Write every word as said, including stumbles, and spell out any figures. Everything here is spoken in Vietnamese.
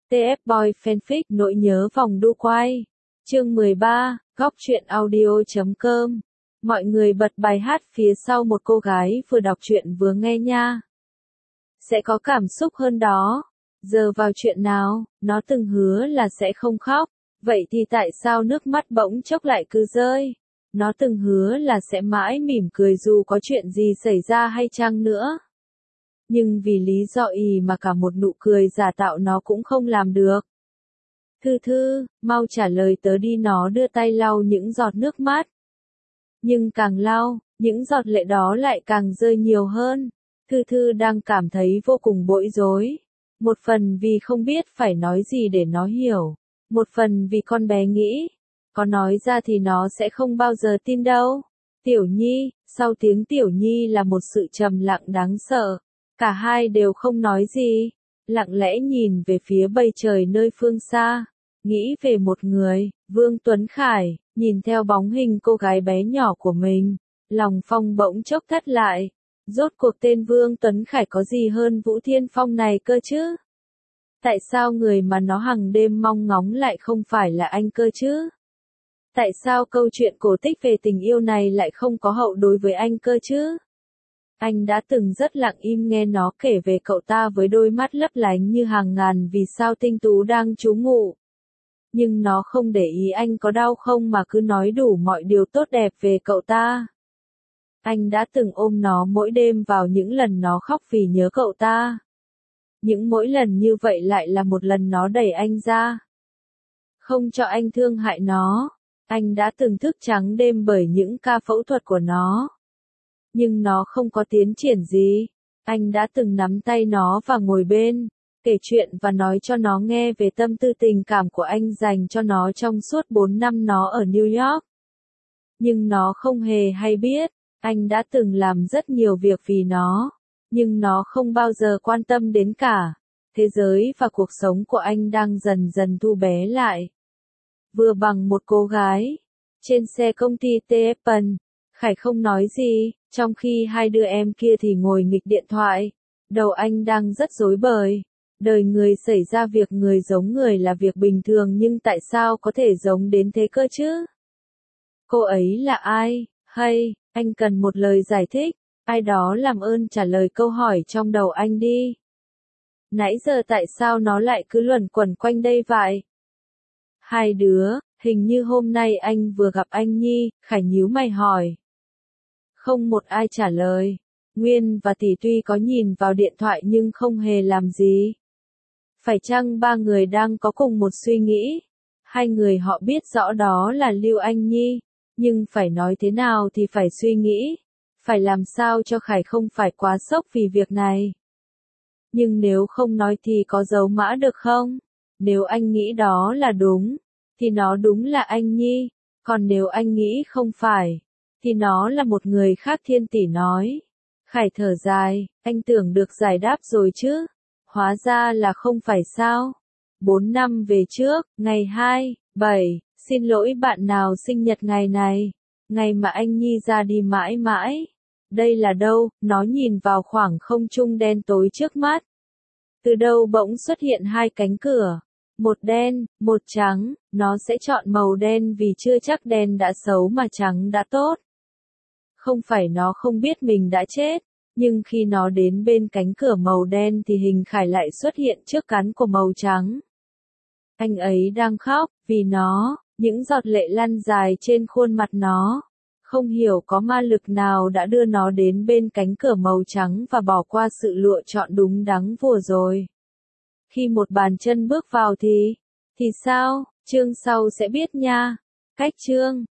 tê ép Boy Fanfic nỗi nhớ vòng đu quay. Chương mười ba, góc truyện audio chấm com. Mọi người bật bài hát phía sau một cô gái vừa đọc truyện vừa nghe nha. Sẽ có cảm xúc hơn đó. Giờ vào chuyện nào, nó từng hứa là sẽ không khóc. Vậy thì tại sao nước mắt bỗng chốc lại cứ rơi? Nó từng hứa là sẽ mãi mỉm cười dù có chuyện gì xảy ra hay chăng nữa. Nhưng vì lý do gì mà cả một nụ cười giả tạo nó cũng không làm được. Thư Thư, mau trả lời tớ đi, nó đưa tay lau những giọt nước mắt. Nhưng càng lau, những giọt lệ đó lại càng rơi nhiều hơn. Thư Thư đang cảm thấy vô cùng bối rối. Một phần vì không biết phải nói gì để nó hiểu. Một phần vì con bé nghĩ, có nói ra thì nó sẽ không bao giờ tin đâu. Tiểu Nhi, sau tiếng Tiểu Nhi là một sự trầm lặng đáng sợ. Cả hai đều không nói gì, lặng lẽ nhìn về phía bầu trời nơi phương xa, nghĩ về một người, Vương Tuấn Khải, nhìn theo bóng hình cô gái bé nhỏ của mình, lòng Phong bỗng chốc thắt lại. Rốt cuộc tên Vương Tuấn Khải có gì hơn Vũ Thiên Phong này cơ chứ? Tại sao người mà nó hằng đêm mong ngóng lại không phải là anh cơ chứ? Tại sao câu chuyện cổ tích về tình yêu này lại không có hậu đối với anh cơ chứ? Anh đã từng rất lặng im nghe nó kể về cậu ta với đôi mắt lấp lánh như hàng ngàn vì sao tinh tú đang trú ngụ. Nhưng nó không để ý anh có đau không mà cứ nói đủ mọi điều tốt đẹp về cậu ta. Anh đã từng ôm nó mỗi đêm vào những lần nó khóc vì nhớ cậu ta. Những mỗi lần như vậy lại là một lần nó đẩy anh ra. Không cho anh thương hại nó. Anh đã từng thức trắng đêm bởi những ca phẫu thuật của nó. Nhưng nó không có tiến triển gì. Anh đã từng nắm tay nó và ngồi bên, kể chuyện và nói cho nó nghe về tâm tư tình cảm của anh dành cho nó trong suốt bốn năm nó ở New York. Nhưng nó không hề hay biết, anh đã từng làm rất nhiều việc vì nó, nhưng nó không bao giờ quan tâm đến cả. Thế giới và cuộc sống của anh đang dần dần thu bé lại. Vừa bằng một cô gái, trên xe công ty tê ép Pen, Khải không nói gì, trong khi hai đứa em kia thì ngồi nghịch điện thoại. Đầu anh đang rất rối bời. Đời người xảy ra việc người giống người là việc bình thường nhưng tại sao có thể giống đến thế cơ chứ? Cô ấy là ai? Hay, anh cần một lời giải thích. Ai đó làm ơn trả lời câu hỏi trong đầu anh đi. Nãy giờ tại sao nó lại cứ luẩn quẩn quanh đây vậy? Hai đứa, hình như hôm nay anh vừa gặp anh Nhi, Khải nhíu mày hỏi. Không một ai trả lời. Nguyên và Tỷ tuy có nhìn vào điện thoại nhưng không hề làm gì. Phải chăng ba người đang có cùng một suy nghĩ? Hai người họ biết rõ đó là Lưu Anh Nhi, nhưng phải nói thế nào thì phải suy nghĩ. Phải làm sao cho Khải không phải quá sốc vì việc này. Nhưng nếu không nói thì có giấu mã được không? Nếu anh nghĩ đó là đúng, thì nó đúng là anh Nhi. Còn nếu anh nghĩ không phải, thì nó là một người khác. Thiên Tỷ nói. Khải thở dài, anh tưởng được giải đáp rồi chứ. Hóa ra là không phải sao. Bốn năm về trước, ngày hai, bảy, xin lỗi bạn nào sinh nhật ngày này. Ngày mà anh Nhi ra đi mãi mãi. Đây là đâu? Nó nhìn vào khoảng không trung đen tối trước mắt. Từ đâu bỗng xuất hiện hai cánh cửa. Một đen, một trắng. Nó sẽ chọn màu đen vì chưa chắc đen đã xấu mà trắng đã tốt. Không phải nó không biết mình đã chết. Nhưng khi nó đến bên cánh cửa màu đen thì hình Khải lại xuất hiện trước cánh của màu trắng. Anh ấy đang khóc, vì nó, những giọt lệ lăn dài trên khuôn mặt nó. Không hiểu có ma lực nào đã đưa nó đến bên cánh cửa màu trắng và bỏ qua sự lựa chọn đúng đắn vừa rồi. Khi một bàn chân bước vào thì, thì sao, chương sau sẽ biết nha. Cách chương.